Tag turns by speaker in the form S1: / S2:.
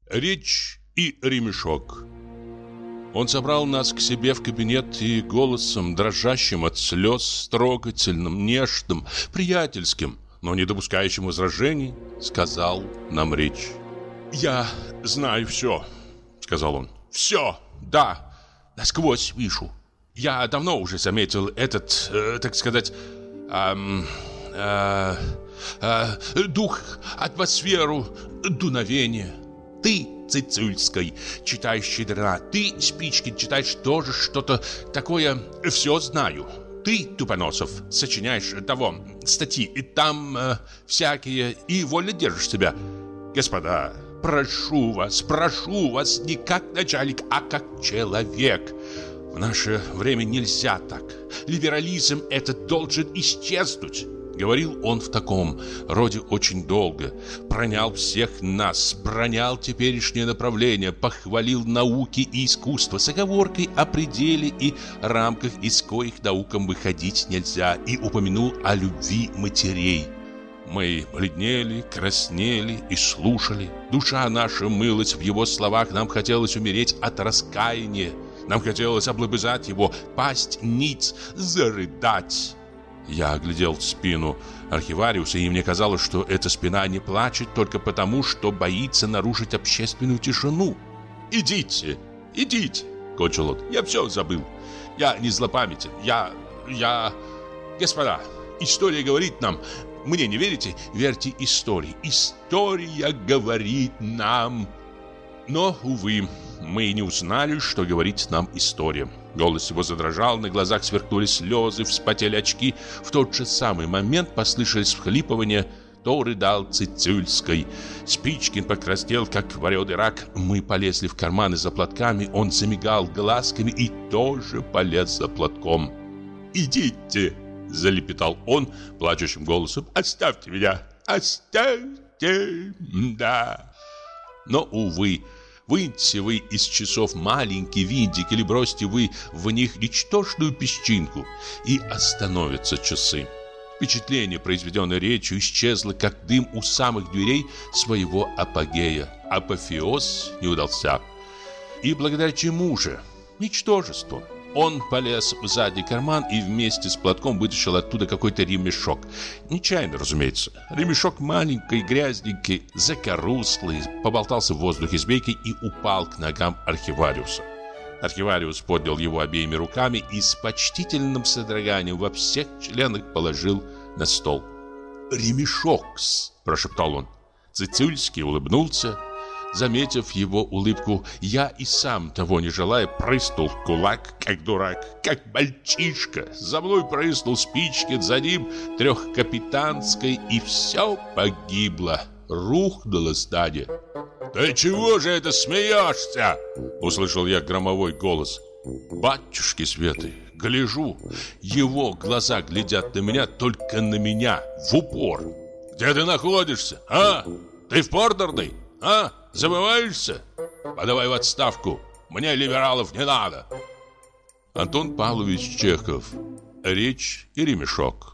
S1: Речь и ремешок. Он собрал нас к себе в кабинет и голосом, дрожащим от слез, трогательным, нежным, приятельским, но не допускающим возражений, сказал нам речь. «Я знаю все», — сказал он. «Все, да, насквозь вижу. Я давно уже заметил этот, так сказать, дух, атмосферу, дуновение. Ты, Цицульской, читаешь Щедрина, ты, Спичкин, читаешь тоже что-то такое, все знаю. Ты, Тупоносов, сочиняешь статьи, и там всякие, и вольно держишь себя. Господа, прошу вас, не как начальник, а как человек. В наше время нельзя так. Либерализм этот должен исчезнуть». Говорил он в таком роде очень долго. Пронял всех нас, пронял теперешнее направление, похвалил науки и искусство с оговоркой о пределе и рамках, из коих наукам выходить нельзя, и упомянул о любви матерей. Мы бледнели, краснели и слушали. Душа наша мылась в его словах, нам хотелось умереть от раскаяния. Нам хотелось облобызать его, пасть ниц, зарыдать. Я оглядел спину архивариуса, и мне казалось, что эта спина не плачет только потому, что боится нарушить общественную тишину. «Идите, идите», — кончил он, — «я все забыл. Я не злопамятен, я... Господа, история говорит нам... Мне не верите? Верьте истории. История говорит нам...» Но, увы, мы не узнали, что говорит нам история. Голос его задрожал, на глазах сверкнули слезы, вспотели очки. В тот же самый момент послышались всхлипывания. То рыдал Цицульской. Спичкин покраснел, как вареный рак. Мы полезли в карманы за платками. Он замигал глазками и тоже полез за платком. «Идите!» — залепетал он плачущим голосом. «Оставьте меня! Оставьте! Да!» Но, увы, выньте вы из часов маленький винтик или бросьте вы в них ничтожную песчинку, и остановятся часы. Впечатление, произведенное речью, исчезло, как дым у самых дверей своего апогея. Апофеоз не удался. И благодаря чему же? Ничтожеству. Он полез в задний карман и вместе с платком вытащил оттуда какой-то ремешок. Нечаянно, разумеется. Ремешок маленький, грязненький, закоруслый, поболтался в воздухе змейкой и упал к ногам архивариуса. Архивариус поднял его обеими руками и с почтительным содроганием во всех членах положил на стол. «Ремешок-с», прошептал он. Цицульский улыбнулся. Заметив его улыбку, я и сам, того не желая, прыснул в кулак, как дурак, как мальчишка. За мной прыснул Спичкин, за ним Трехкапитанской, и все погибло. Рухнуло здание. «Ты чего же это смеешься?» — услышал я громовой голос. «Батюшки светы, гляжу, его глаза глядят на меня, только на меня, в упор. Где ты находишься, а? Ты в Портерной, а? Забываешься? Подавай в отставку. Мне либералов не надо». Антон Павлович Чехов. Речь и ремешок.